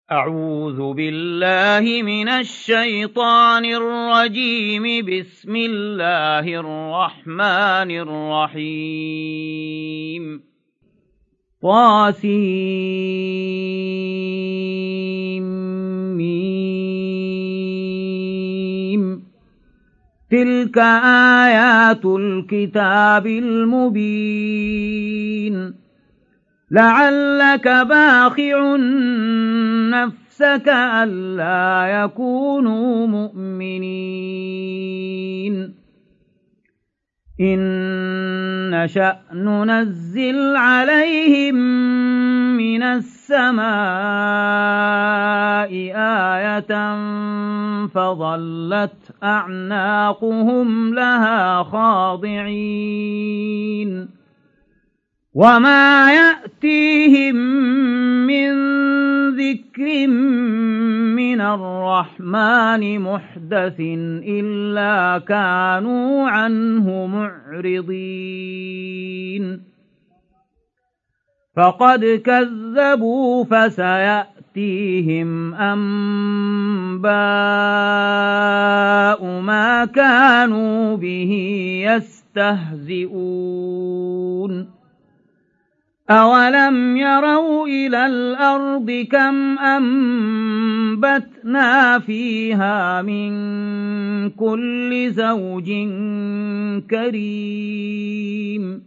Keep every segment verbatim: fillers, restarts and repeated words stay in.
أعوذ بالله من الشيطان الرجيم. بسم الله الرحمن الرحيم. طاسيم. تلك آيات الكتاب المبين. لعلك باخع نفسك ألا يكونوا مؤمنين إن نشأ ننزل عليهم من السماء آية فظلت أعناقهم لها خاضعين وما يأتيهم من ذكر من الرحمن محدث إلا كانوا عنه معرضين فقد كذبوا فسيأتيهم أنباء ما كانوا به يستهزئون أولم يروا إلى الأرض كم أنبتنا فيها من كل زوج كريم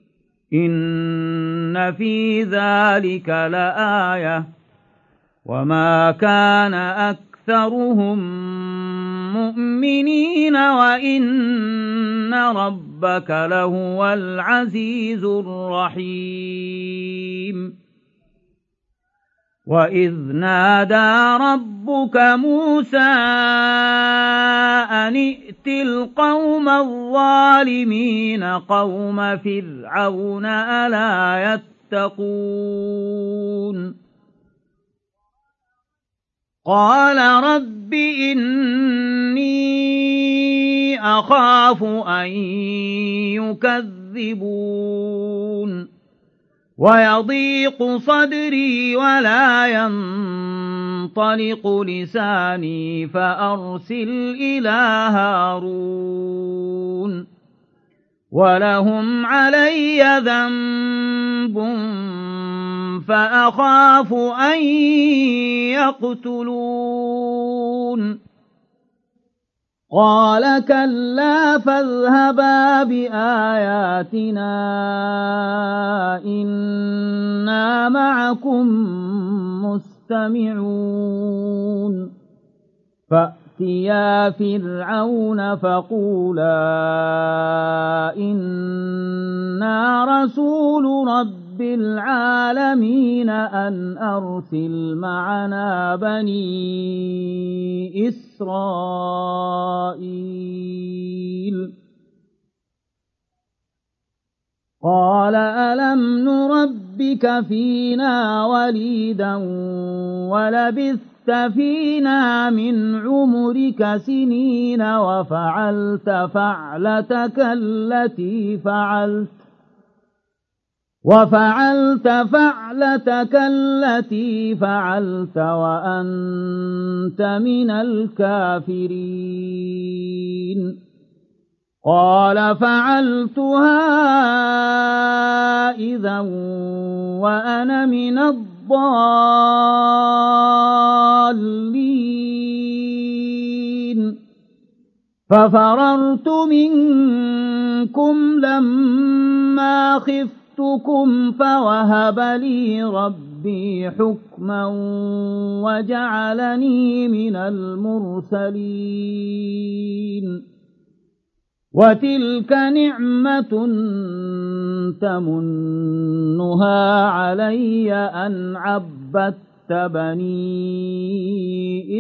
إن في ذلك لآية وما كان أكثرهم مؤمنين وإن ربك لهو العزيز الرحيم. وإذ نادى ربك موسى أن ائت القوم الظالمين قوم فرعون ألا يتقون قال رب إني أخاف أن يكذبون ويضيق صدري ولا ينطلق لساني فأرسل إلى هارون ولهم علي ذنب فأخاف أن يقتلون قال كلا فاذهبا بآياتنا إنا معكم مستمعون فأتيا فرعون فقولا إنا رسول رب العالمين أن أرسل معنا بني إسرائيل قال ألم نربك فينا وليدا ولبثت فينا من عمرك سنين وفعلت فعلتك التي فعلت وفعلت فعلتك التي فعلت وأنت من الكافرين قال فعلتها إذا وأنا من الضالين ففررت منكم لما خفتكم فوهب لي ربي حكما وجعلني من المرسلين وتلك نعمة تمنها علي أن عبدت بني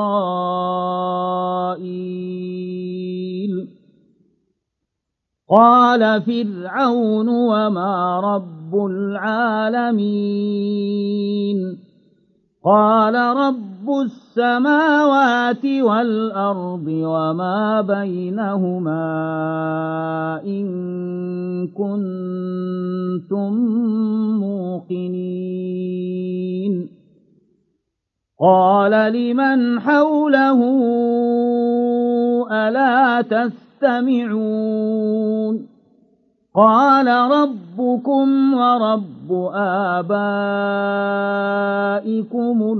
إسرائيل قال فرعون وما رب العالمين قال رب السماوات والأرض وما بينهما إن كنتم موقنين قال لمن حوله ألا تستمعون قال ربكم ورب آبائكم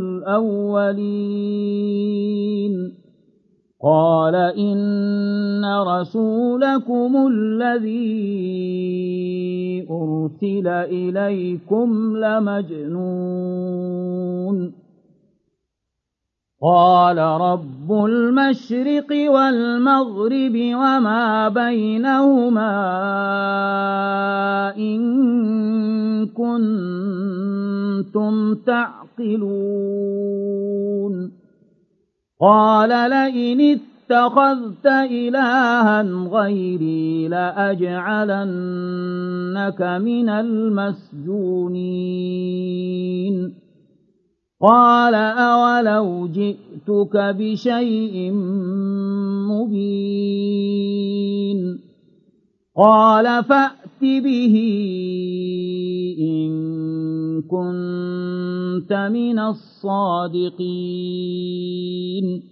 الأولين قال إن رسولكم الذي أرسل إليكم لمجنون قال رب المشرق والمغرب وما بينهما إن كنتم تعقلون قال لئن اتخذت إلها غيري لأجعلنك من المسجونين قال أولو جئتك بشيء مبين قال فأت به إن كنت من الصادقين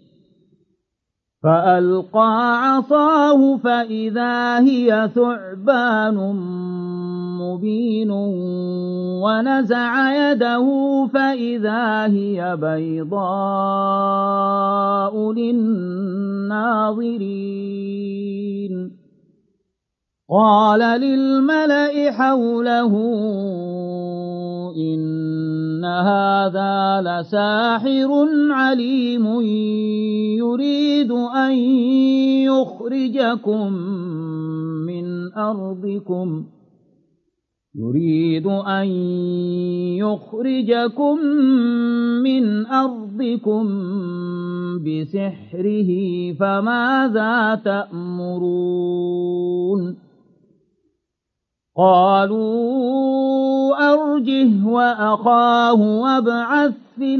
فألقى عصاه فإذا هي ثعبان مبين ونزع يده فإذا هي بيضاء للناظرين قال للملأ حوله إن هذا لساحر عليم يريد أن يخرجكم من أرضكم يريد أن يخرجكم من أرضكم بسحره فماذا تأمرون قالوا أرجه وأخاه وابعث في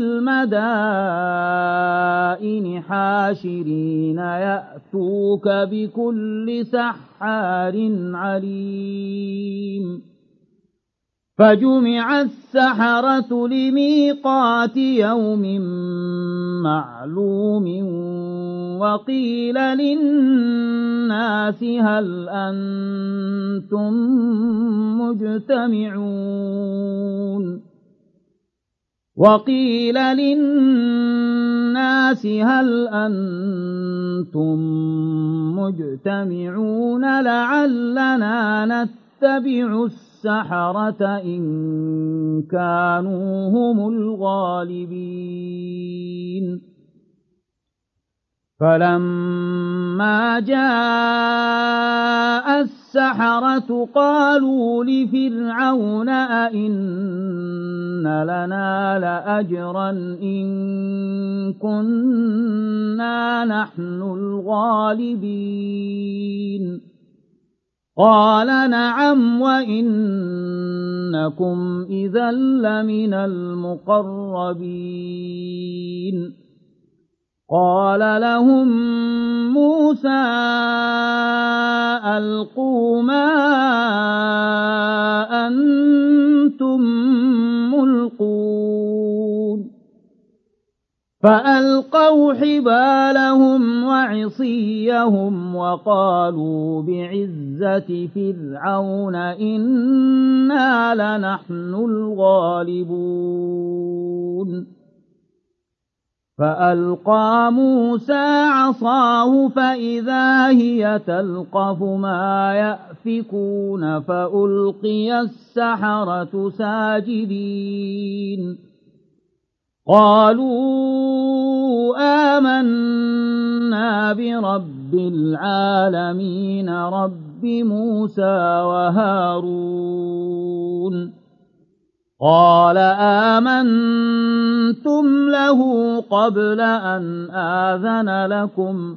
المدائن حاشرين يأتوك بكل سحار عليم فجمع السحرة لميقات يوم معلوم وقيل للناس هل أنتم مجتمعون وقيل للناس هل أنتم مجتمعون لعلنا نتبع السحرة إن كانوا هم الغالبين فلما جاء السحرة قالوا لفرعون أئن لنا لأجرا إن كنا نحن الغالبين قال نعم وإنكم إذا لمن المقربين قال لهم موسى ألقوا ما أنتم ملقون فألقوا حبالهم وعصيهم وقالوا بعزة فرعون إنا لنحن الغالبون فألقى موسى عصاه فإذا هي تلقف ما يأفكون فألقي السحرة ساجدين قالوا آمنا برب العالمين رب موسى وهارون قال آمنتم له قبل أن آذن لكم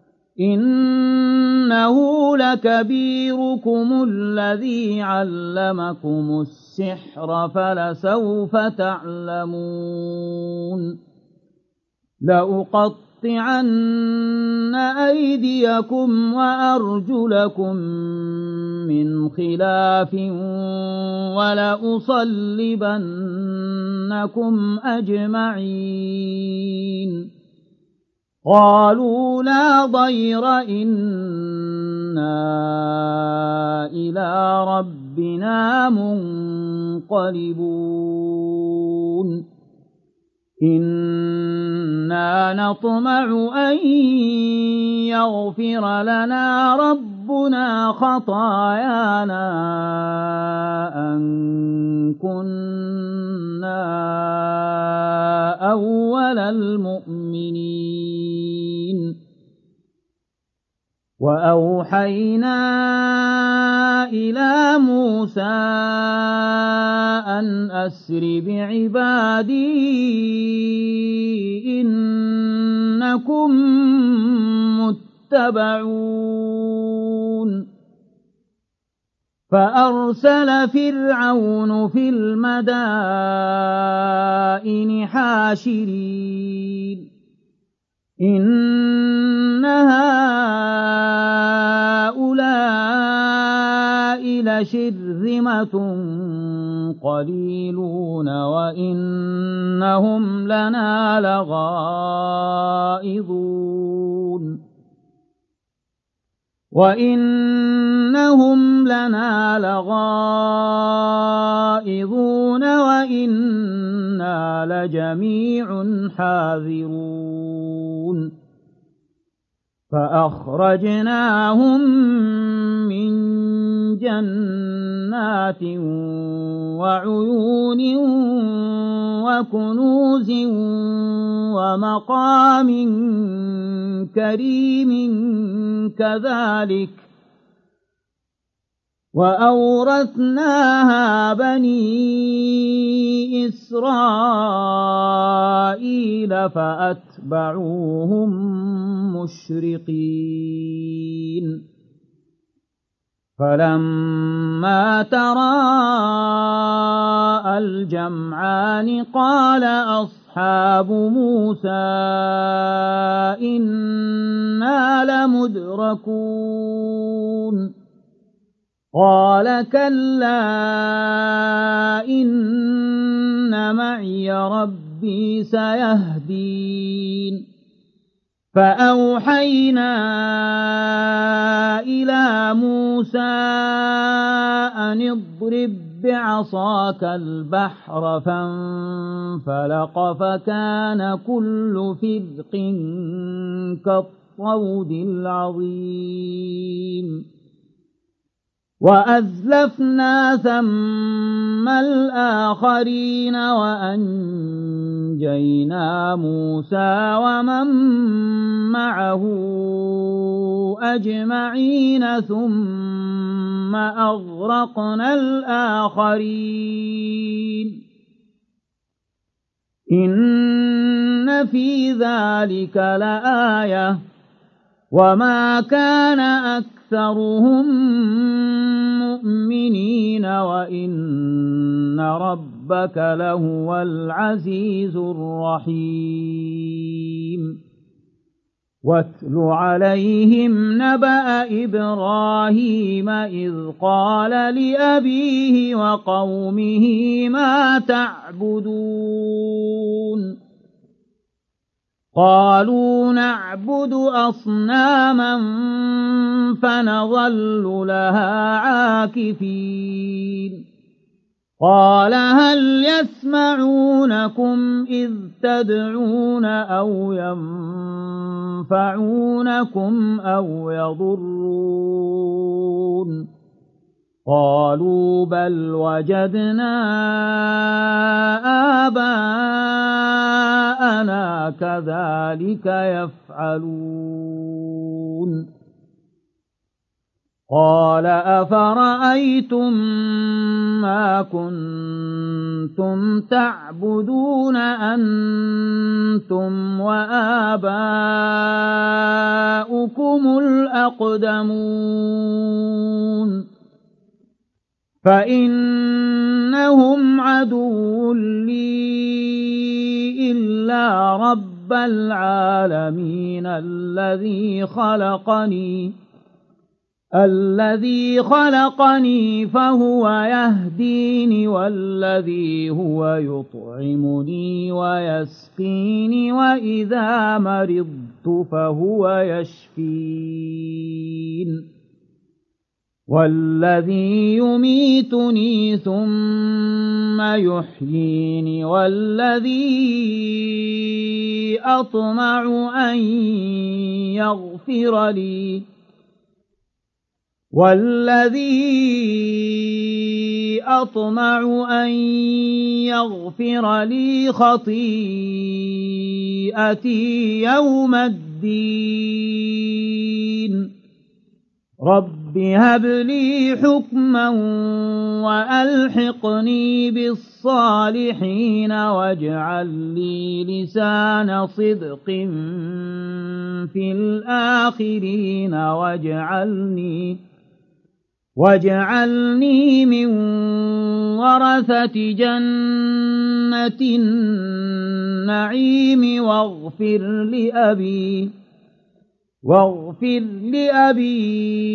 إنه لكبيركم الذي علمكم السحر فلسوف تعلمون لأقطعن أيديكم وأرجلكم من خلاف ولأصلبنكم أجمعين قالوا لا ضير إنا إلى ربنا منقلبون إنا نطمع أن يغفر لنا ربنا خطايانا أن كنا أول المؤمنين وأوحينا إلى موسى أن أسر بعبادي إنكم متبعون فأرسل فرعون في المدائن حاشرين إن هؤلاء لشرذمة قليلون وإنهم لنا لغائظون وإنهم لنا لغائظون وإنا لجميع حاذرون فأخرجناهم من جنات وعيون وكنوز ومقام كريم كذلك وأورثناها بني إسرائيل فأتبعوهم مشرقين فلما تراءى الجمعان قال أصحاب موسى إنا لمدركون قال كلا إن معي ربي سيهدين فأوحينا إلى موسى أن اضرب بعصاك البحر فانفلق فكان كل فرق كالطود العظيم وأزلفنا ثم الآخرين وأنجينا موسى ومن معه أجمعين ثم أغرقنا الآخرين إن في ذلك لآية وما كان أكثرهم مؤمنين وإن ربك لهو العزيز الرحيم واتل عليهم نبأ إبراهيم إذ قال لأبيه وقومه ما تعبدون قالوا نعبد أصناما فنظل لها عاكفين قال هل يسمعونكم إذ تدعون أو ينفعونكم أو يضرون قالوا بل وجدنا آباءنا كذلك يفعلون قال أفرأيتم ما كنتم تعبدون أنتم وآباؤكم الأقدمون فإنهم عدو لي إلا رب رب العالمين الذي خلقني الذي خلقني فهو يهديني والذي هو يطعمني ويسقيني وإذا مرضت فهو يشفين والذي يميتني ثم يحييني والذي أطمع أن يغفر لي والذي أطمع أن يغفر لي خطيئتي يوم الدين رب هب لي حكما وألحقني بالصالحين واجعل لي لسان صدق في الآخرين واجعلني واجعلني من ورثة جنة النعيم واغفر لأبي واغفر لأبي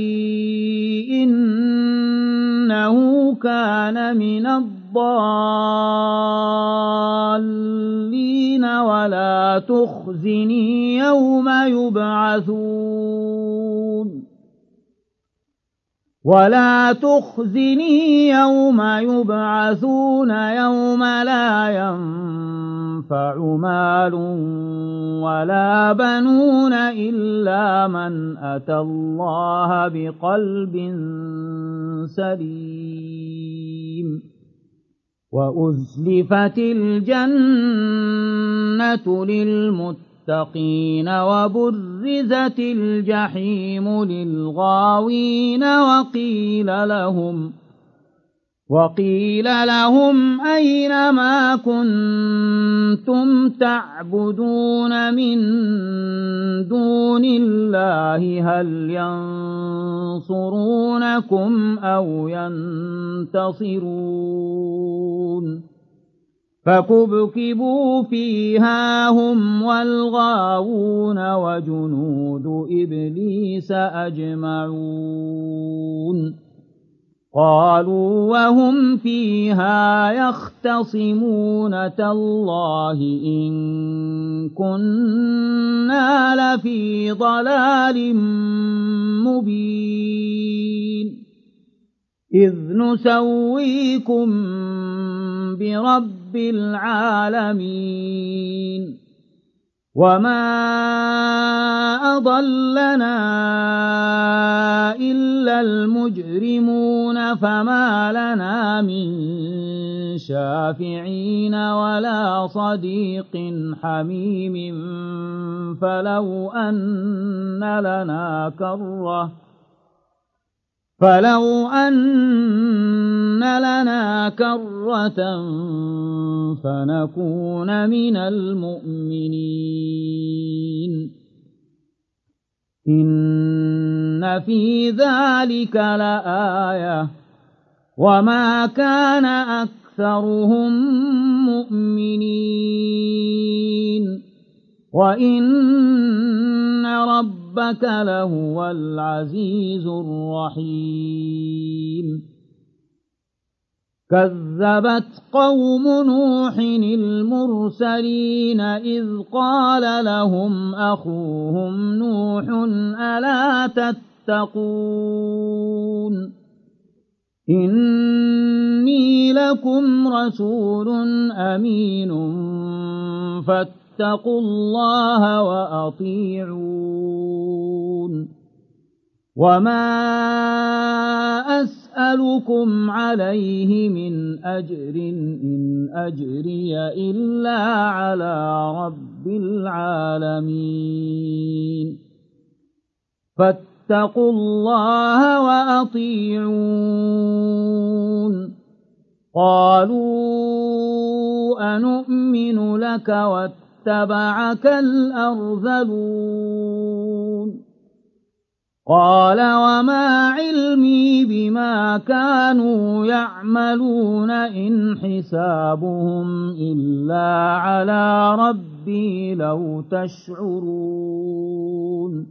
إنه كان من الضالين ولا تخزني يوم يبعثون ولا تخزني يوم يبعثون يوم لا ينفع مال ولا بنون إلا من أتى الله بقلب سليم وأزلفت الجنة للمتقين المتقين وبرزت الجحيم للغاوين وقيل لهم وقيل لهم أين ما كنتم تعبدون من دون الله هل ينصرونكم أو ينتصرون فكبكبوا فيها هم والغاوون وجنود إبليس أجمعون قالوا وهم فيها يختصمون تالله إن كنا لفي ضلال مبين إذ نسويكم برب العالمين وما أضلنا إلا المجرمون فما لنا من شافعين ولا صديق حميم فلو أن لنا كرة فلو أن لنا كرة فنكون من المؤمنين إن في ذلك لآية وما كان أكثرهم مؤمنين وإن ربك لهو العزيز الرحيم كذبت قوم نوح المرسلين إذ قال لهم أخوهم نوح ألا تتقون إني لكم رسول أمين فاتقوا الله وأطيعون وما أسألكم عليه من أجر إن أجري إلا على رب العالمين فاتقوا الله وأطيعون قالوا أنؤمن لك واتبعك الأرذلون قال وما علمي بما كانوا يعملون إن حسابهم إلا على ربي لو تشعرون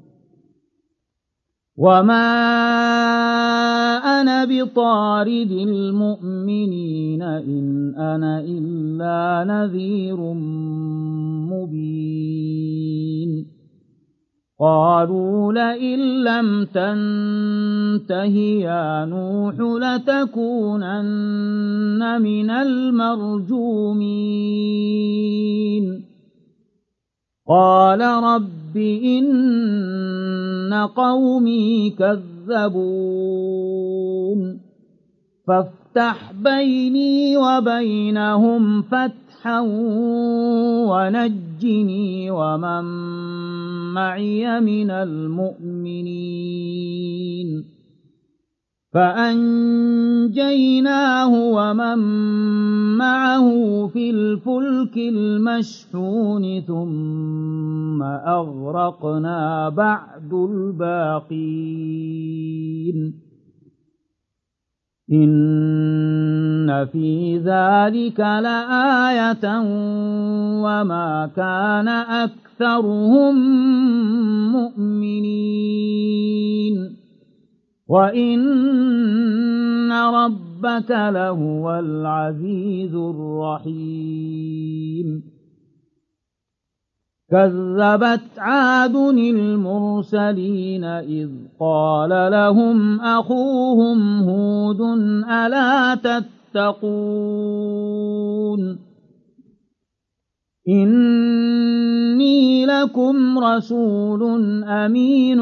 وما أنا بطارد المؤمنين إن أنا إلا نذير مبين قالوا لئن لم تنته يا نوح لتكونن من المرجومين قال رب إن قومي كذبون فافتح بيني وبينهم فتحا ونجني ومن معي من المؤمنين فأنجيناه ومن معه في الفلك المشحون ثم أغرقنا بعد الباقين إن في ذلك لآية وما كان أكثرهم مؤمنين وإن ربك لهو العزيز الرحيم كذبت عاد المرسلين إذ قال لهم أخوهم هود ألا تتقون إني لكم رسول أمين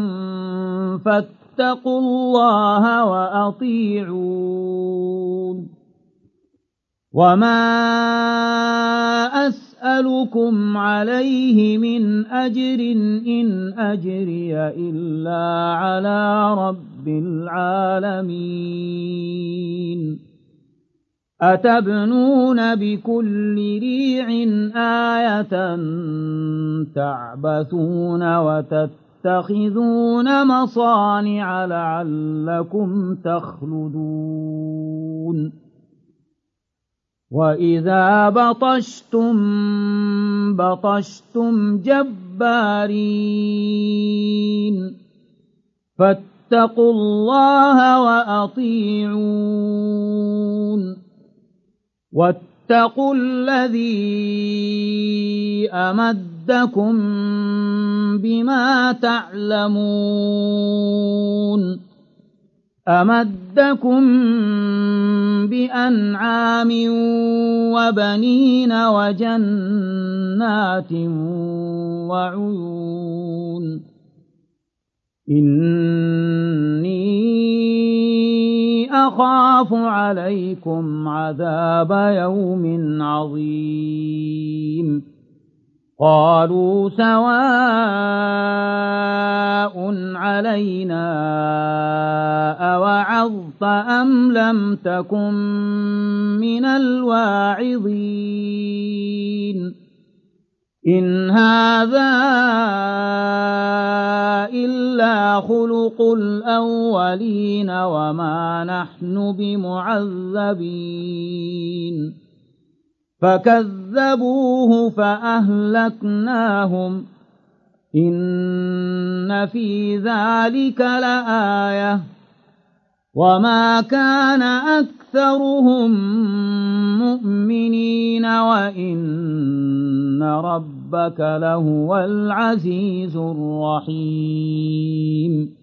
فاتقوا الله وأطيعون وما أسألكم عليه من أجر إن أجري إلا على رب العالمين أتبنون بكل ريع آية تعبثون وتتخذون مصانع لعلكم تخلدون وإذا بطشتم بطشتم جبارين فاتقوا الله وأطيعون واتقوا الذي أمدكم بما تعلمون أمدكم بأنعام وبنين وجنات وعيون إني أخاف عليكم عذاب يوم عظيم قالوا سواء علينا أوعظت أم لم تكن من الواعظين إن هذا إلا خلق الأولين وما نحن بمعذبين فكذبوه فأهلكناهم إن في ذلك لآية وما كان أكثرهم مؤمنين وإن ربك لهو العزيز الرحيم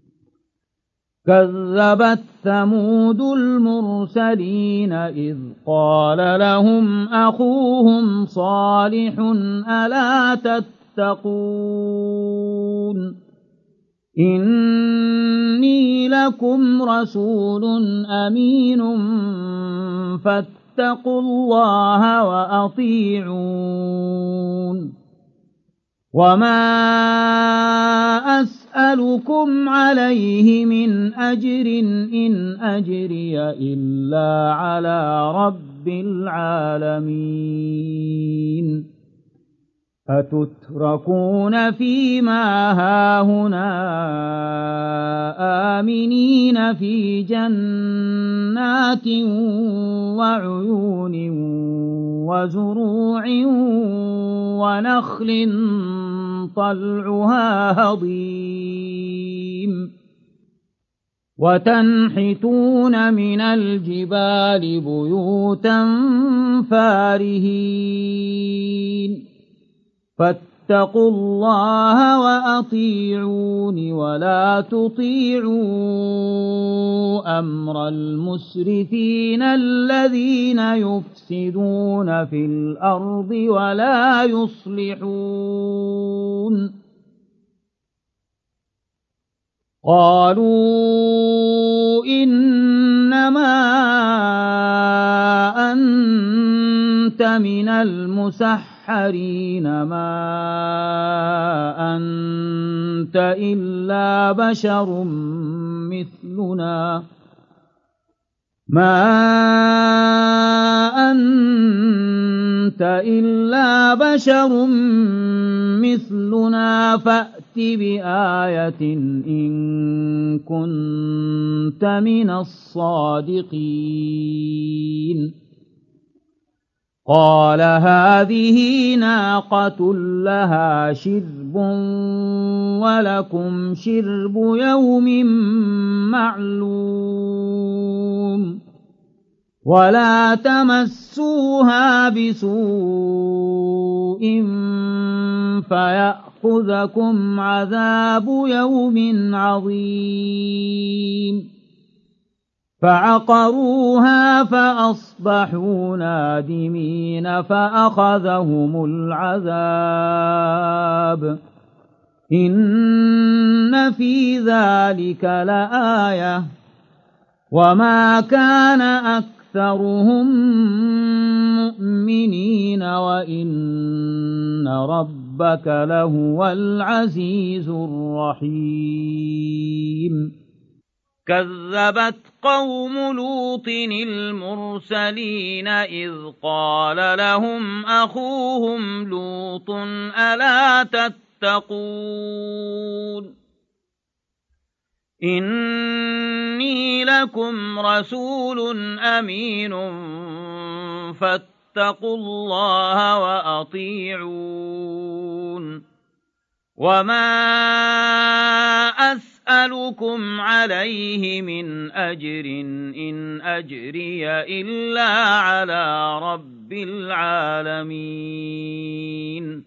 كذبت ثمود المرسلين إذ قال لهم أخوهم صالح ألا تتقون إني لكم رسول أمين فاتقوا الله وأطيعون وما أسألكم عليه من أجر إن أجري إلا على رب العالمين أتتركون فيما هاهنا آمنين في جنات وعيون وزروع ونخل طلعها هضيم وتنحتون من الجبال بيوتا فارهين فاتقوا الله وأطيعون ولا تطيعوا أمر المسرفين الذين يفسدون في الأرض ولا يصلحون قالوا إنما أنت من المسحرين ما أنت إلا بشر مثلنا ما أنت إلا بشر مثلنا فأت بآية إن كنت من الصادقين قال هذه ناقة لها شرب ولكم شرب يوم معلوم ولا تمسوها بسوء فيأخذكم عذاب يوم عظيم فعقروها فأصبحوا نادمين فأخذهم العذاب إن في ذلك لآية وما كان أكثرهم مؤمنين وإن ربك لهو العزيز الرحيم كذبت قوم لوط المرسلين إذ قال لهم أخوهم لوط ألا تتقون إني لكم رسول أمين فاتقوا الله وأطيعون وما أسألكم عليه من أجر إن أجري إلا على رب العالمين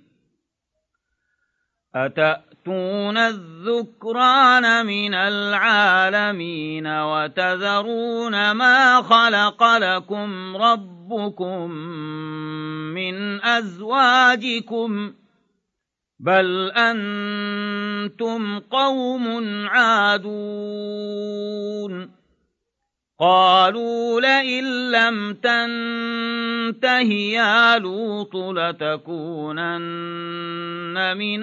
أتأتون الذكران من العالمين وتذرون ما خلق لكم ربكم من أزواجكم بل أنتم قوم عادون قالوا لئن لم تنته يا لوط لتكونن من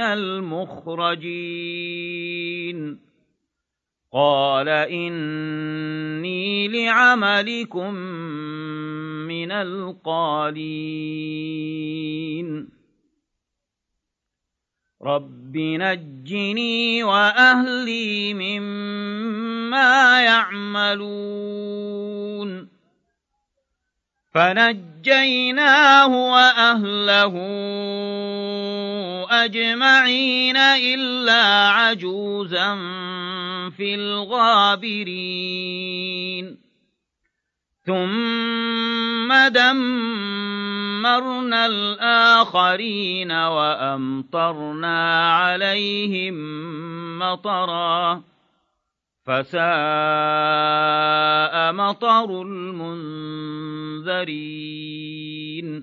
المخرجين قال إني لعملكم من القالين رب نجني وأهلي مما يعملون فنجيناه وأهله أجمعين إلا عجوزا في الغابرين ثم دمرنا الآخرين وأمطرنا عليهم مطرا فساء مطر المنذرين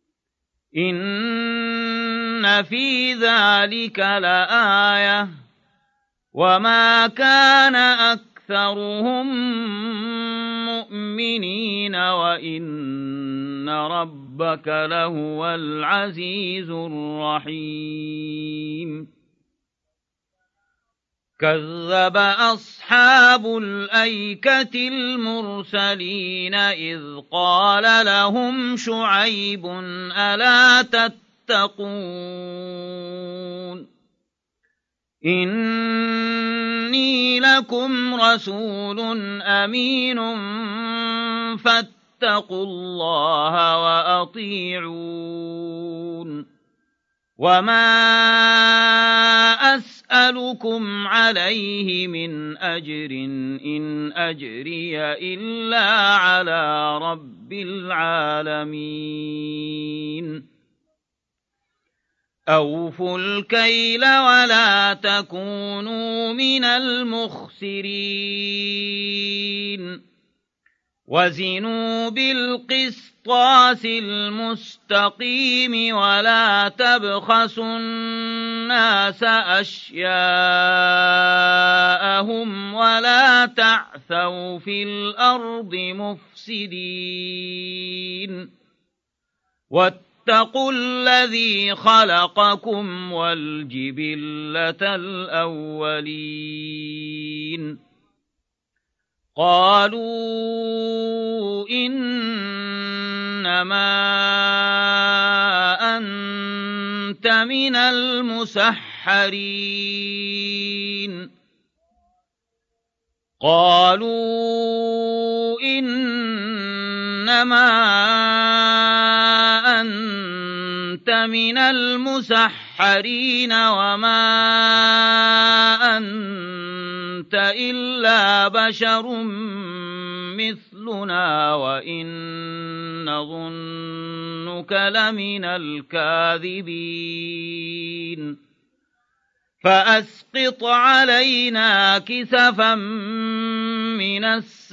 إن في ذلك لآية وما كان أكثرهم مؤمنين وإن ربك لهو العزيز الرحيم كذب أصحاب الأيكة المرسلين إذ قال لهم شعيب ألا تتقون إني لكم رسول أمين فاتقوا الله وأطيعون وما أسألكم عليه من أجر إن أجري إلا على رب العالمين أوفوا الكيل ولا تكونوا من المخسرين وزنوا بالقسطاس المستقيم ولا تبخسوا الناس أشياءهم ولا تعثوا في الأرض مفسدين واتقوا الذي خلقكم والجبلة الأولين قالوا إنما أنت من المسحرين قالوا إنما أنت من المسحرين وما أنت إلا بشر مثلنا وإن نظنك لمن الكاذبين فأسقط علينا كسفا من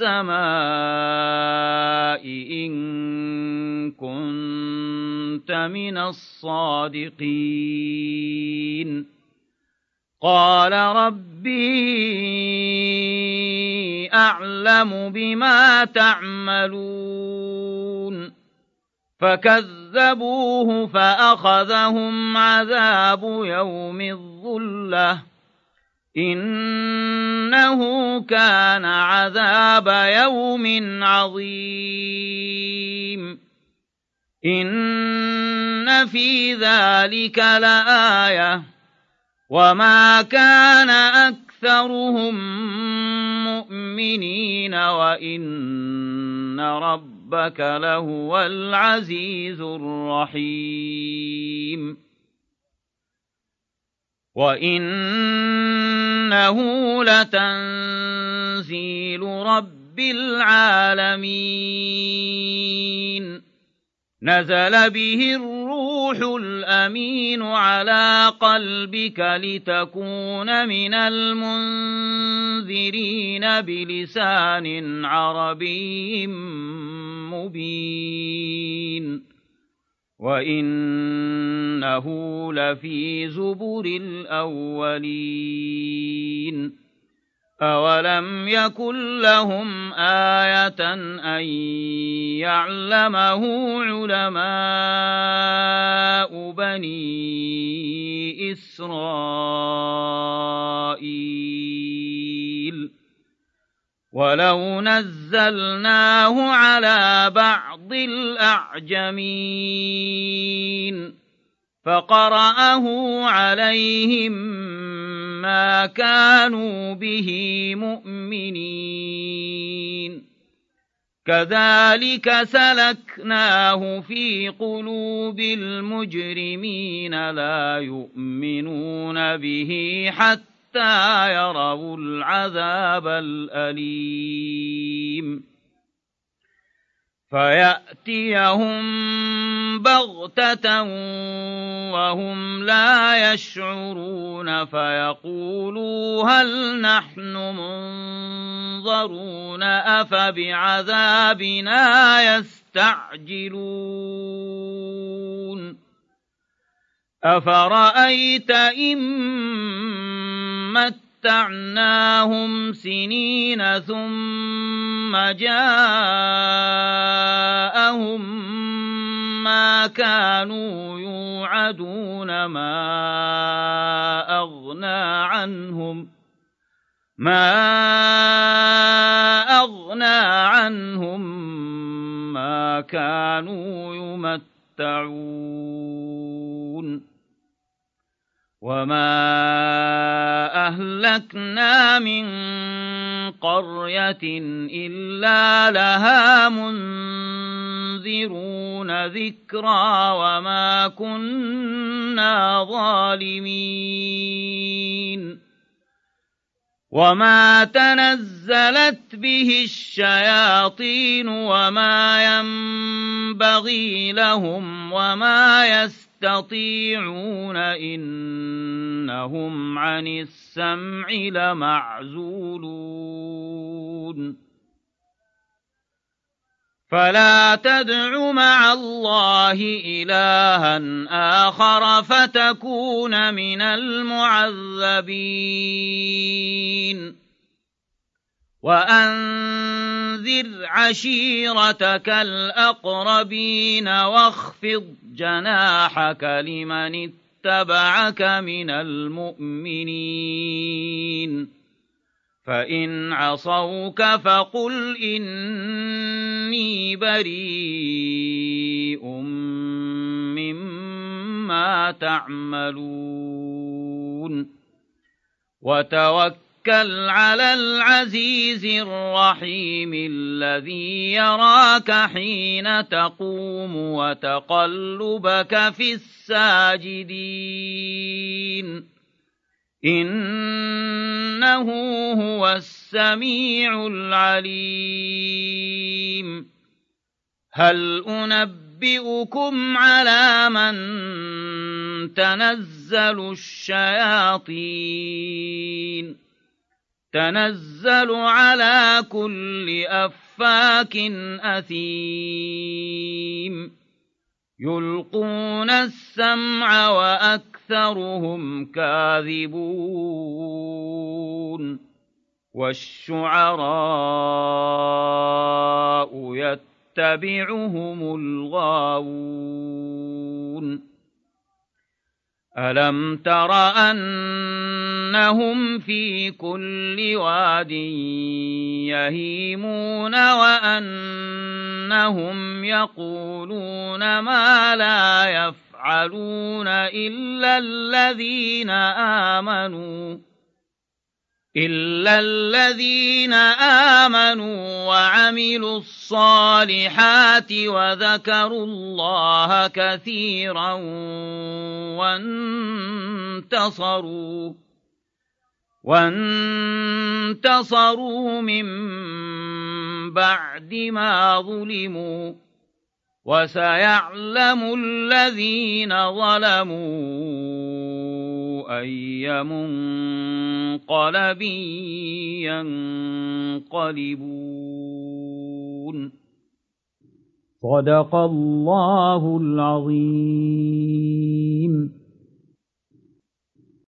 السماء إن كنت من الصادقين قال ربي أعلم بما تعملون فكذبوه فأخذهم عذاب يوم الظلة إنه كان عذاب يوم عظيم إن في ذلك لآية وما كان أكثرهم مؤمنين وإن ربك لهو العزيز الرحيم وإنه لتنزيل رب العالمين نزل به الروح الأمين على قلبك لتكون من المنذرين بلسان عربي مبين وإنه لفي زبر الأولين أولم يكن لهم آية أن يعلمه علماء بني إسرائيل ولو نزلناه على بعض الأعجمين فقرأه عليهم ما كانوا به مؤمنين كذلك سلكناه في قلوب المجرمين لا يؤمنون به حتى يروا العذاب الأليم فيأتيهم بغتة وهم لا يشعرون فيقولوا هل نحن منظرون أفبعذابنا يستعجلون أفرأيت إن متعناهم سنين ثم جاءهم ما كانوا يوعدون ما أغنى عنهم ما أغنى عنهم ما كانوا يمتعون وما أهلكنا من قرية إلا لها منذرون ذكرى وما كنا ظالمين وما تنزلت به الشياطين وما ينبغي لهم وما يستطيعون يستطيعون إنهم عن السمع لمعزولون فلا تدع مع الله إلها آخر فتكون من المعذبين وأنذر عشيرتك الأقربين واخفض جناحك لمن اتبعك من المؤمنين فإن عصوك فقل إني بريء مما تعملون وتوكل على العزيز الرحيم الذي يراك حين تقوم وتقلبك في الساجدين إنه هو السميع العليم هل أنبئكم على من تنزل الشياطين تنزل على كل أفاك أثيم يلقون السمع وأكثرهم كاذبون والشعراء يتبعهم الغاوون ألم تر أنهم في كل واد يهيمون وأنهم يقولون ما لا يفعلون إلا الذين آمنوا إلا الذين آمنوا وعملوا الصالحات وذكروا الله كثيرا وانتصروا وانتصروا من بعد ما ظلموا وسيعلم الذين ظلموا أي منقلب ينقلبون صدق الله العظيم.